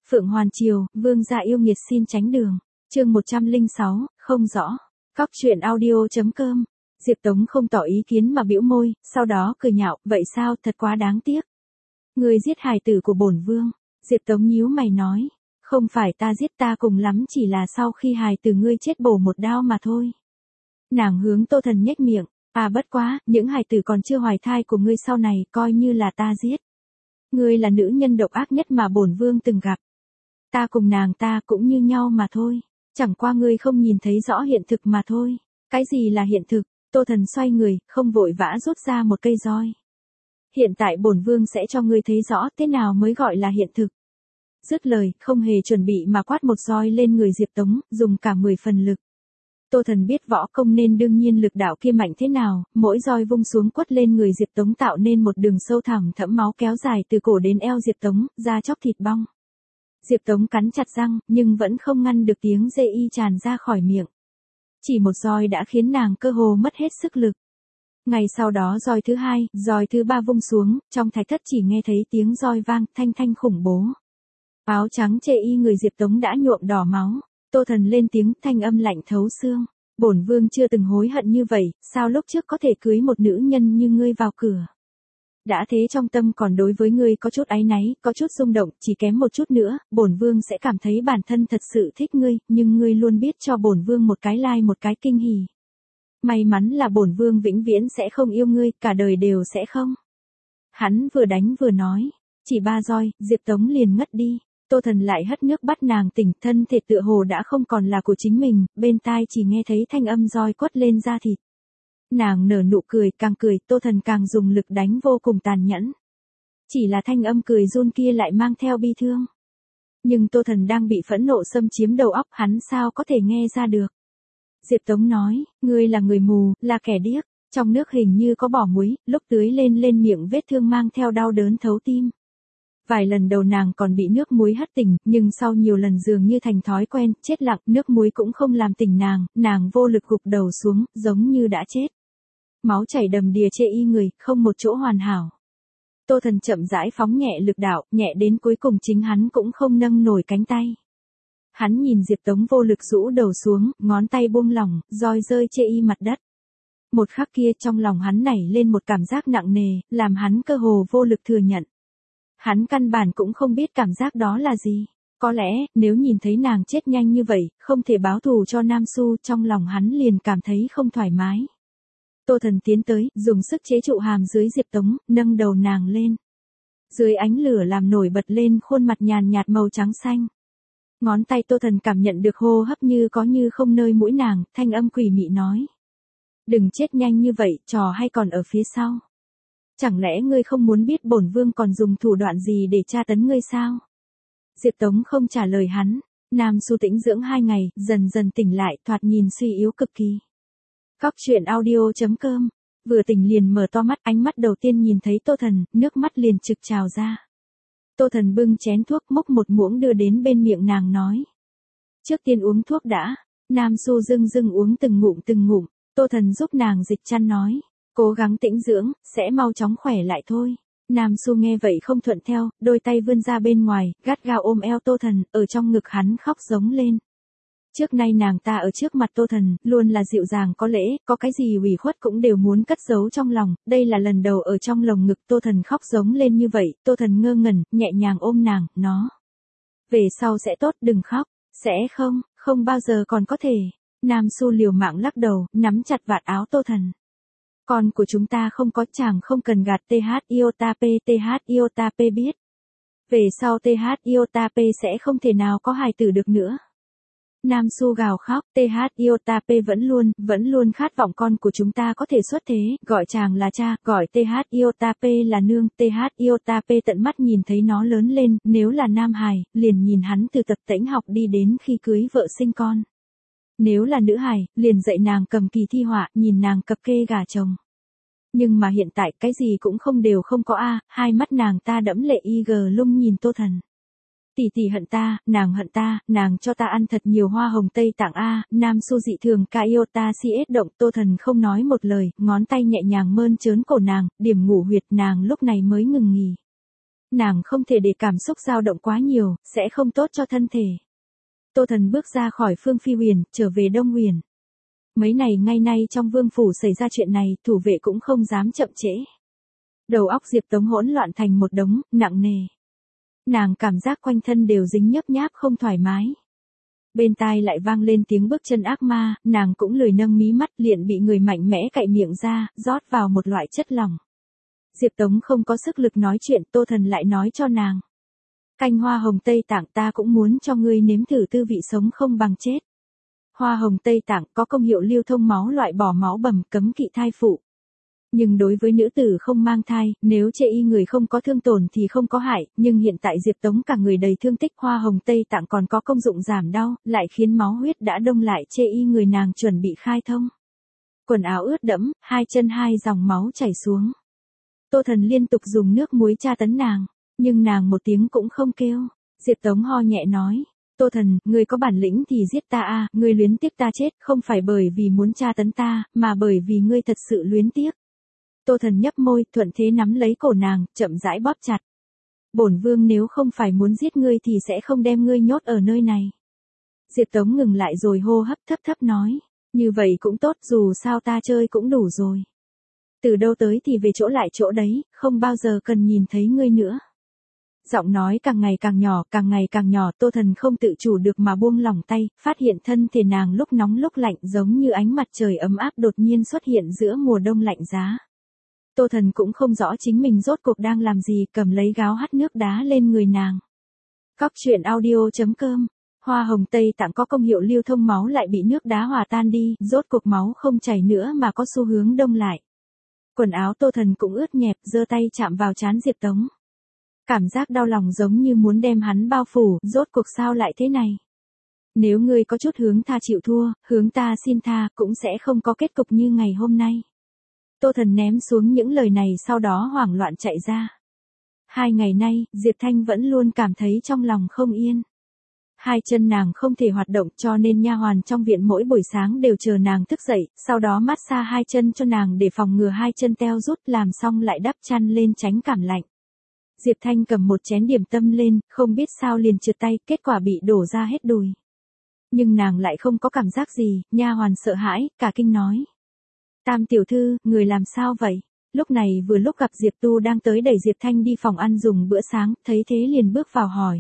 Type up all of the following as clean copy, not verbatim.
Phượng Hoàn Triều, vương gia yêu nghiệt xin tránh đường. Chương 106, không rõ. Cóc truyện audio.com. Diệp Tống không tỏ ý kiến mà bĩu môi, sau đó cười nhạo, vậy sao, thật quá đáng tiếc. Ngươi giết hài tử của bổn vương. Diệp Tống nhíu mày nói, không phải ta giết, ta cùng lắm chỉ là sau khi hài tử ngươi chết bổ một đao mà thôi. Nàng hướng Tô Thần nhếch miệng, bất quá, những hài tử còn chưa hoài thai của ngươi sau này coi như là ta giết. Ngươi là nữ nhân độc ác nhất mà bổn vương từng gặp. Ta cùng nàng ta cũng như nhau mà thôi, chẳng qua ngươi không nhìn thấy rõ hiện thực mà thôi. Cái gì là hiện thực? Tô Thần xoay người, không vội vã rút ra một cây roi. Hiện tại bổn vương sẽ cho ngươi thấy rõ thế nào mới gọi là hiện thực. Dứt lời, không hề chuẩn bị mà quát một roi lên người Diệp Tống, dùng cả 10 phần lực. Tô Thần biết võ công nên đương nhiên lực đạo kia mạnh thế nào, mỗi roi vung xuống quất lên người Diệp Tống tạo nên một đường sâu thẳm thẫm máu kéo dài từ cổ đến eo Diệp Tống, da chóc thịt bong. Diệp Tống cắn chặt răng, nhưng vẫn không ngăn được tiếng dê y tràn ra khỏi miệng. Chỉ một roi đã khiến nàng cơ hồ mất hết sức lực. Ngày sau đó roi thứ hai, roi thứ ba vung xuống, trong thạch thất chỉ nghe thấy tiếng roi vang, thanh thanh khủng bố. Áo trắng chê y người Diệp Tống đã nhuộm đỏ máu. Tô Thần lên tiếng, thanh âm lạnh thấu xương. Bổn vương chưa từng hối hận như vậy, sao lúc trước có thể cưới một nữ nhân như ngươi vào cửa. Đã thế trong tâm còn đối với ngươi có chút áy náy, có chút xung động, chỉ kém một chút nữa, bổn vương sẽ cảm thấy bản thân thật sự thích ngươi, nhưng ngươi luôn biết cho bổn vương một cái lai một cái kinh hỉ. May mắn là bổn vương vĩnh viễn sẽ không yêu ngươi, cả đời đều sẽ không. Hắn vừa đánh vừa nói, chỉ 3 roi, Diệp Tống liền ngất đi. Tô Thần lại hất nước bắt nàng tỉnh, thân thể tựa hồ đã không còn là của chính mình, bên tai chỉ nghe thấy thanh âm roi quất lên da thịt. Nàng nở nụ cười, càng cười, Tô Thần càng dùng lực đánh vô cùng tàn nhẫn. Chỉ là thanh âm cười run kia lại mang theo bi thương. Nhưng Tô Thần đang bị phẫn nộ xâm chiếm đầu óc, hắn sao có thể nghe ra được. Diệp Tống nói, ngươi là người mù, là kẻ điếc, trong nước hình như có bỏ muối, lúc tưới lên miệng vết thương mang theo đau đớn thấu tim. Vài lần đầu nàng còn bị nước muối hất tỉnh, nhưng sau nhiều lần dường như thành thói quen, chết lặng, nước muối cũng không làm tỉnh nàng vô lực gục đầu xuống, giống như đã chết. Máu chảy đầm đìa chê y người, không một chỗ hoàn hảo. Tô Thần chậm rãi phóng nhẹ lực đạo, nhẹ đến cuối cùng chính hắn cũng không nâng nổi cánh tay. Hắn nhìn Diệp Tống vô lực rũ đầu xuống, ngón tay buông lỏng, roi rơi chê y mặt đất. Một khắc kia trong lòng hắn nảy lên một cảm giác nặng nề, làm hắn cơ hồ vô lực thừa nhận. Hắn căn bản cũng không biết cảm giác đó là gì. Có lẽ, nếu nhìn thấy nàng chết nhanh như vậy, không thể báo thù cho Nam Xu, trong lòng hắn liền cảm thấy không thoải mái. Tô Thần tiến tới, dùng sức chế trụ hàm dưới Diệp Tống, nâng đầu nàng lên. Dưới ánh lửa làm nổi bật lên khuôn mặt nhàn nhạt màu trắng xanh. Ngón tay Tô Thần cảm nhận được hô hấp như có như không nơi mũi nàng, thanh âm quỷ mị nói. Đừng chết nhanh như vậy, trò hay còn ở phía sau. Chẳng lẽ ngươi không muốn biết bổn vương còn dùng thủ đoạn gì để tra tấn ngươi sao? Diệp Tống không trả lời hắn. Nam Xu tĩnh dưỡng 2 ngày, dần dần tỉnh lại, thoạt nhìn suy yếu cực kỳ. Cóc truyện audio.com. Vừa tỉnh liền mở to mắt, ánh mắt đầu tiên nhìn thấy Tô Thần, nước mắt liền trực trào ra. Tô Thần bưng chén thuốc, múc một muỗng đưa đến bên miệng nàng nói. Trước tiên uống thuốc đã. Nam Xu dưng uống từng ngụm. Tô Thần giúp nàng dịch chăn nói. Cố gắng tĩnh dưỡng, sẽ mau chóng khỏe lại thôi. Nam Xu nghe vậy không thuận theo, đôi tay vươn ra bên ngoài, gắt gao ôm eo Tô Thần, ở trong ngực hắn khóc giống lên. Trước nay nàng ta ở trước mặt Tô Thần, luôn là dịu dàng có lễ, có cái gì ủy khuất cũng đều muốn cất giấu trong lòng, đây là lần đầu ở trong lồng ngực Tô Thần khóc giống lên như vậy, Tô Thần ngơ ngẩn, nhẹ nhàng ôm nàng, nó. Về sau sẽ tốt, đừng khóc, sẽ không bao giờ còn có thể. Nam Xu liều mạng lắc đầu, nắm chặt vạt áo Tô Thần. Con của chúng ta không có, chàng không cần gạt TH Iota P biết. Về sau TH Iota P sẽ không thể nào có hài tử được nữa. Nam Xu gào khóc, TH Iota P vẫn luôn khát vọng con của chúng ta có thể xuất thế, gọi chàng là cha, gọi TH Iota P là nương, TH Iota P tận mắt nhìn thấy nó lớn lên, nếu là nam hài, liền nhìn hắn từ tập tễnh học đi đến khi cưới vợ sinh con. Nếu là nữ hài, liền dạy nàng cầm kỳ thi họa, nhìn nàng cập kê gả chồng. Nhưng mà hiện tại cái gì cũng không đều không có hai mắt nàng ta đẫm lệ lung nhìn Tô Thần. Tỷ tỷ hận ta, nàng cho ta ăn thật nhiều hoa hồng Tây Tạng Nam Xu dị thường ca iota CS động, Tô Thần không nói một lời, ngón tay nhẹ nhàng mơn trớn cổ nàng, điểm ngủ huyệt nàng lúc này mới ngừng nghỉ. nàng không thể để cảm xúc dao động quá nhiều, sẽ không tốt cho thân thể. Tô Thần bước ra khỏi Phương Phi Huyền, trở về Đông Huyền. Mấy ngày ngay nay trong vương phủ xảy ra chuyện này, thủ vệ cũng không dám chậm trễ. Đầu óc Diệp Tống hỗn loạn thành một đống, nặng nề. Nàng cảm giác quanh thân đều dính nhấp nháp không thoải mái. Bên tai lại vang lên tiếng bước chân ác ma, nàng cũng lười nâng mí mắt, liền bị người mạnh mẽ cạy miệng ra, rót vào một loại chất lỏng. Diệp Tống không có sức lực nói chuyện, Tô Thần lại nói cho nàng. Canh hoa hồng Tây Tạng ta cũng muốn cho ngươi nếm thử tư vị sống không bằng chết. Hoa hồng Tây Tạng có công hiệu lưu thông máu, loại bỏ máu bầm, cấm kỵ thai phụ. Nhưng đối với nữ tử không mang thai, nếu chê y người không có thương tổn thì không có hại, nhưng hiện tại Diệp Tống cả người đầy thương tích, hoa hồng Tây Tạng còn có công dụng giảm đau, lại khiến máu huyết đã đông lại, chê y người nàng chuẩn bị khai thông. Quần áo ướt đẫm, hai chân hai dòng máu chảy xuống. Tô Thần liên tục dùng nước muối tra tấn nàng, nhưng nàng một tiếng cũng không kêu. Diệp Tống ho nhẹ nói. Tô Thần, ngươi có bản lĩnh thì giết ta a, ngươi luyến tiếc ta chết, không phải bởi vì muốn tra tấn ta, mà bởi vì ngươi thật sự luyến tiếc. Tô Thần nhấp môi, thuận thế nắm lấy cổ nàng, chậm rãi bóp chặt. Bổn vương nếu không phải muốn giết ngươi thì sẽ không đem ngươi nhốt ở nơi này. Diệp Tống ngừng lại rồi hô hấp thấp thấp nói. Như vậy cũng tốt, dù sao ta chơi cũng đủ rồi. Từ đâu tới thì về chỗ lại chỗ đấy, không bao giờ cần nhìn thấy ngươi nữa. Giọng nói càng ngày càng nhỏ, Tô Thần không tự chủ được mà buông lỏng tay, phát hiện thân thể nàng lúc nóng lúc lạnh giống như ánh mặt trời ấm áp đột nhiên xuất hiện giữa mùa đông lạnh giá. Tô Thần cũng không rõ chính mình rốt cuộc đang làm gì, cầm lấy gáo hắt nước đá lên người nàng. Cóc truyện audio.com. Hoa hồng Tây Tạng có công hiệu lưu thông máu lại bị nước đá hòa tan đi, rốt cuộc máu không chảy nữa mà có xu hướng đông lại. Quần áo Tô Thần cũng ướt nhẹp, giơ tay chạm vào trán Diệp Tống. Cảm giác đau lòng giống như muốn đem hắn bao phủ, rốt cuộc sao lại thế này? Nếu ngươi có chút hướng tha chịu thua, hướng ta xin tha, cũng sẽ không có kết cục như ngày hôm nay. Tô Thần ném xuống những lời này sau đó hoảng loạn chạy ra. 2 ngày nay, Diệp Thanh vẫn luôn cảm thấy trong lòng không yên. Hai chân nàng không thể hoạt động cho nên nha hoàn trong viện mỗi buổi sáng đều chờ nàng thức dậy, sau đó massage hai chân cho nàng để phòng ngừa hai chân teo rút, làm xong lại đắp chăn lên tránh cảm lạnh. Diệp Thanh cầm một chén điểm tâm lên, không biết sao liền trượt tay, kết quả bị đổ ra hết đùi. Nhưng nàng lại không có cảm giác gì, nha hoàn sợ hãi, cả kinh nói. Tam tiểu thư, người làm sao vậy? Lúc này vừa lúc gặp Diệp Tu đang tới đẩy Diệp Thanh đi phòng ăn dùng bữa sáng, thấy thế liền bước vào hỏi.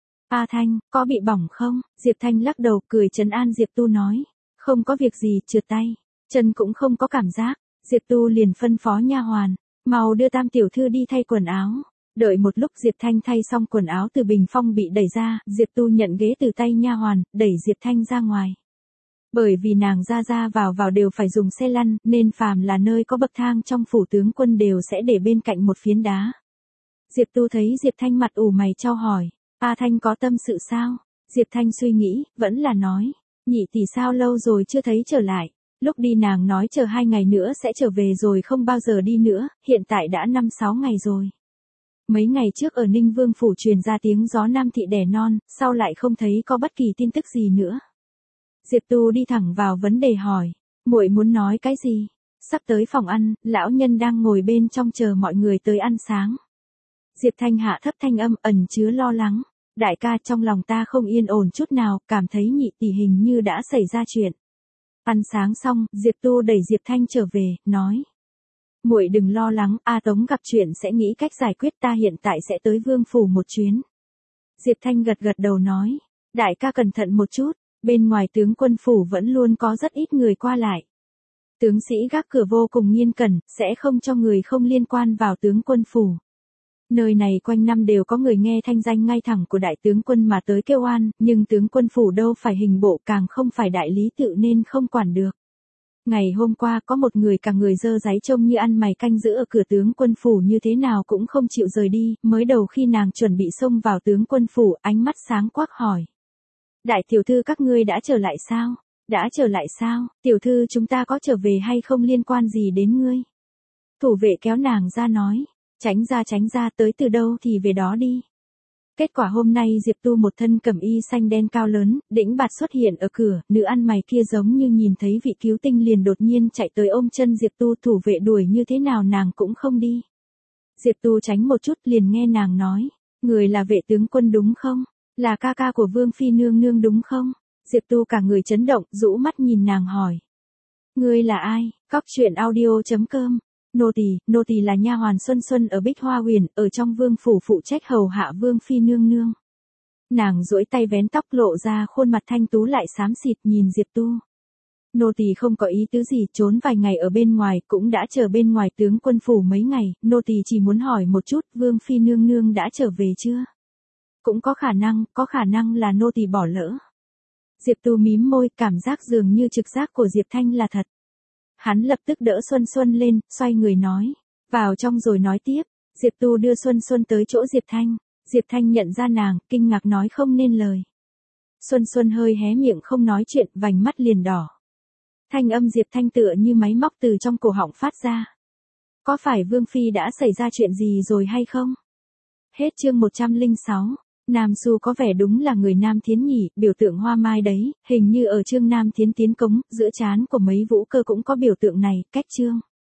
A Thanh, có bị bỏng không? Diệp Thanh lắc đầu cười trấn an Diệp Tu nói. Không có việc gì, trượt tay. Chân cũng không có cảm giác. Diệp Tu liền phân phó nha hoàn. Mau đưa Tam tiểu thư đi thay quần áo. Đợi một lúc Diệp Thanh thay xong quần áo từ bình phong bị đẩy ra, Diệp Tu nhận ghế từ tay nha hoàn, đẩy Diệp Thanh ra ngoài. Bởi vì nàng ra vào đều phải dùng xe lăn, nên phàm là nơi có bậc thang trong phủ tướng quân đều sẽ để bên cạnh một phiến đá. Diệp Tu thấy Diệp Thanh mặt ủ mày chau hỏi. A Thanh có tâm sự sao? Diệp Thanh suy nghĩ, vẫn là nói. Nhị tỷ sao lâu rồi chưa thấy trở lại. Lúc đi nàng nói chờ 2 ngày nữa sẽ trở về rồi không bao giờ đi nữa, hiện tại đã 5-6 ngày rồi. Mấy ngày trước ở Ninh Vương phủ truyền ra tiếng gió Nam thị đẻ non, sau lại không thấy có bất kỳ tin tức gì nữa. Diệp Tu đi thẳng vào vấn đề hỏi, muội muốn nói cái gì? Sắp tới phòng ăn, lão nhân đang ngồi bên trong chờ mọi người tới ăn sáng. Diệp Thanh hạ thấp thanh âm ẩn chứa lo lắng, đại ca trong lòng ta không yên ổn chút nào, cảm thấy nhị tỷ hình như đã xảy ra chuyện. Ăn sáng xong, Diệp Tu đẩy Diệp Thanh trở về, nói. Muội đừng lo lắng, A Tống gặp chuyện sẽ nghĩ cách giải quyết, ta hiện tại sẽ tới vương phủ một chuyến. Diệp Thanh gật đầu nói, đại ca cẩn thận một chút, bên ngoài tướng quân phủ vẫn luôn có rất ít người qua lại. Tướng sĩ gác cửa vô cùng nghiêm cẩn, sẽ không cho người không liên quan vào tướng quân phủ. Nơi này quanh năm đều có người nghe thanh danh ngay thẳng của đại tướng quân mà tới kêu oan, nhưng tướng quân phủ đâu phải hình bộ càng không phải đại lý tự nên không quản được. Ngày hôm qua có một người cả người dơ dáy trông như ăn mày canh giữ ở cửa tướng quân phủ như thế nào cũng không chịu rời đi, mới đầu khi nàng chuẩn bị xông vào tướng quân phủ, ánh mắt sáng quắc hỏi. Đại tiểu thư các ngươi đã trở lại sao? Đã trở lại sao? Tiểu thư chúng ta có trở về hay không liên quan gì đến ngươi? Thủ vệ kéo nàng ra nói. Tránh ra tới từ đâu thì về đó đi. Kết quả hôm nay Diệp Tu một thân cẩm y xanh đen cao lớn, đĩnh bạt xuất hiện ở cửa, nữ ăn mày kia giống như nhìn thấy vị cứu tinh liền đột nhiên chạy tới ôm chân Diệp Tu, thủ vệ đuổi như thế nào nàng cũng không đi. Diệp Tu tránh một chút liền nghe nàng nói, người là vệ tướng quân đúng không? Là ca ca của Vương Phi nương nương đúng không? Diệp Tu cả người chấn động, rũ mắt nhìn nàng hỏi. Ngươi là ai? Cóc truyện audio.com. Nô tỳ là nha hoàn Xuân Xuân ở Bích Hoa Huyền, ở trong vương phủ phụ trách hầu hạ Vương Phi nương nương. Nàng duỗi tay vén tóc lộ ra khuôn mặt thanh tú lại xám xịt nhìn Diệp Tu. Nô tỳ không có ý tứ gì, trốn vài ngày ở bên ngoài, cũng đã chờ bên ngoài tướng quân phủ mấy ngày, nô tỳ chỉ muốn hỏi một chút, Vương Phi nương nương đã trở về chưa? Cũng có khả năng là nô tỳ bỏ lỡ. Diệp Tu mím môi, cảm giác dường như trực giác của Diệp Thanh là thật. Hắn lập tức đỡ Xuân Xuân lên, xoay người nói, vào trong rồi nói tiếp. Diệp Tu đưa Xuân Xuân tới chỗ Diệp Thanh. Diệp Thanh nhận ra nàng, kinh ngạc nói không nên lời. Xuân Xuân hơi hé miệng không nói chuyện, vành mắt liền đỏ. Thanh âm Diệp Thanh tựa như máy móc từ trong cổ họng phát ra. Có phải Vương Phi đã xảy ra chuyện gì rồi hay không? Hết chương 106. Nam Xu có vẻ đúng là người Nam Thiến nhỉ, biểu tượng hoa mai đấy, hình như ở chương Nam Thiến tiến cống, giữa trán của mấy vũ cơ cũng có biểu tượng này, cách chương.